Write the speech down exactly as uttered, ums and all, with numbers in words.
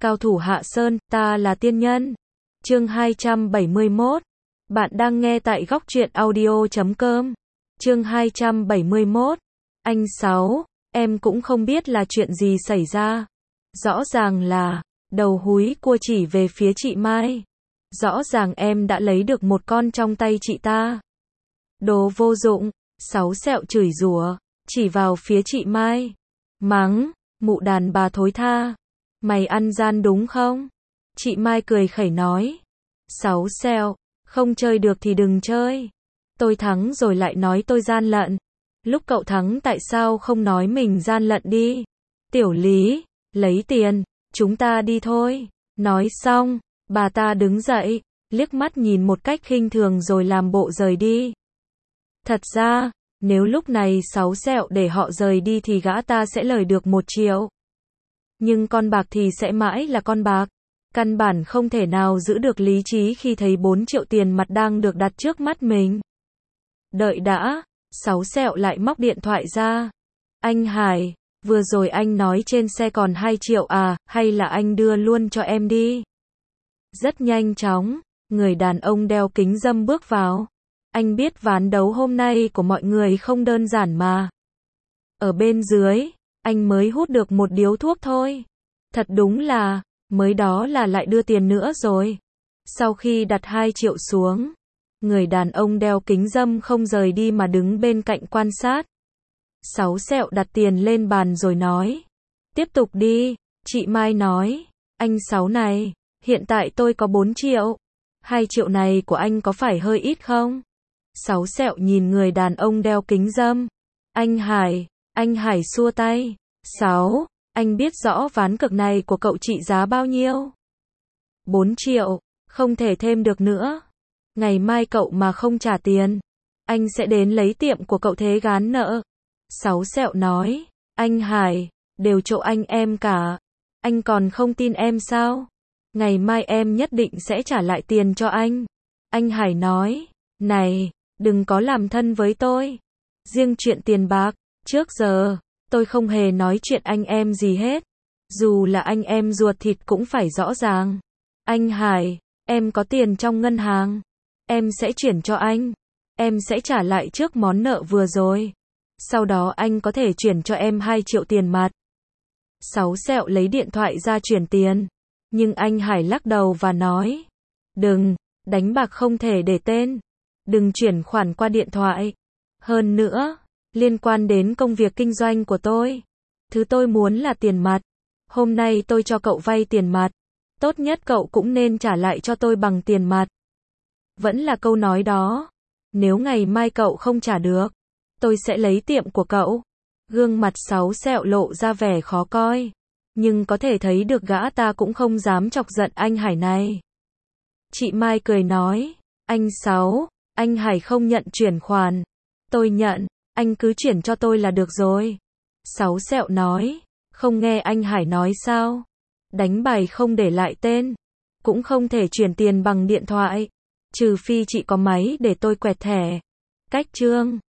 Cao thủ Hạ Sơn, ta là tiên nhân. Chương hai trăm bảy mươi mốt. Bạn đang nghe tại góc truyện audio chấm com. Chương hai trăm bảy mươi mốt. Anh Sáu, em cũng không biết là chuyện gì xảy ra. Rõ ràng là, đầu húi cua chỉ về phía chị Mai. Rõ ràng em đã lấy được một con trong tay chị ta. Đồ vô dụng, Sáu sẹo chửi rủa, chỉ vào phía chị Mai. Mắng, mụ đàn bà thối tha. Mày ăn gian đúng không? Chị Mai cười khẩy nói. Sáu sẹo, không chơi được thì đừng chơi. Tôi thắng rồi lại nói tôi gian lận. Lúc cậu thắng tại sao không nói mình gian lận đi? Tiểu Lý, lấy tiền, chúng ta đi thôi. Nói xong, bà ta đứng dậy, liếc mắt nhìn một cách khinh thường rồi làm bộ rời đi. Thật ra, nếu lúc này Sáu sẹo để họ rời đi thì gã ta sẽ lời được một triệu. Nhưng con bạc thì sẽ mãi là con bạc. Căn bản không thể nào giữ được lý trí khi thấy bốn triệu tiền mặt đang được đặt trước mắt mình. Đợi đã, Sáu sẹo lại móc điện thoại ra. Anh Hải, vừa rồi anh nói trên xe còn hai triệu à, hay là anh đưa luôn cho em đi? Rất nhanh chóng, người đàn ông đeo kính râm bước vào. Anh biết ván đấu hôm nay của mọi người không đơn giản mà. Ở bên dưới, anh mới hút được một điếu thuốc thôi. Thật đúng là, mới đó là lại đưa tiền nữa rồi. Sau khi đặt hai triệu xuống, người đàn ông đeo kính râm không rời đi mà đứng bên cạnh quan sát. Sáu sẹo đặt tiền lên bàn rồi nói. Tiếp tục đi, chị Mai nói. Anh Sáu này, hiện tại tôi có bốn triệu. Hai triệu này của anh có phải hơi ít không? Sáu sẹo nhìn người đàn ông đeo kính râm. Anh Hải, anh Hải xua tay. Sáu, anh biết rõ ván cược này của cậu trị giá bao nhiêu? Bốn triệu, không thể thêm được nữa. Ngày mai cậu mà không trả tiền, anh sẽ đến lấy tiệm của cậu thế gán nợ. Sáu sẹo nói, anh Hải, đều chỗ anh em cả. Anh còn không tin em sao? Ngày mai em nhất định sẽ trả lại tiền cho anh. Anh Hải nói, này, đừng có làm thân với tôi. Riêng chuyện tiền bạc, trước giờ, tôi không hề nói chuyện anh em gì hết. Dù là anh em ruột thịt cũng phải rõ ràng. Anh Hải, em có tiền trong ngân hàng. Em sẽ chuyển cho anh. Em sẽ trả lại trước món nợ vừa rồi. Sau đó anh có thể chuyển cho em hai triệu tiền mặt. Sáu sẹo lấy điện thoại ra chuyển tiền. Nhưng anh Hải lắc đầu và nói. Đừng, đánh bạc không thể để tên. Đừng chuyển khoản qua điện thoại. Hơn nữa, liên quan đến công việc kinh doanh của tôi. Thứ tôi muốn là tiền mặt. Hôm nay tôi cho cậu vay tiền mặt. Tốt nhất cậu cũng nên trả lại cho tôi bằng tiền mặt. Vẫn là câu nói đó. Nếu ngày mai cậu không trả được, tôi sẽ lấy tiệm của cậu. Gương mặt Sáu sẹo lộ ra vẻ khó coi. Nhưng có thể thấy được gã ta cũng không dám chọc giận anh Hải này. Chị Mai cười nói. Anh Sáu, anh Hải không nhận chuyển khoản. Tôi nhận, anh cứ chuyển cho tôi là được rồi. Sáu sẹo nói. Không nghe anh Hải nói sao? Đánh bài không để lại tên. Cũng không thể chuyển tiền bằng điện thoại. Trừ phi chị có máy để tôi quẹt thẻ. Cách chương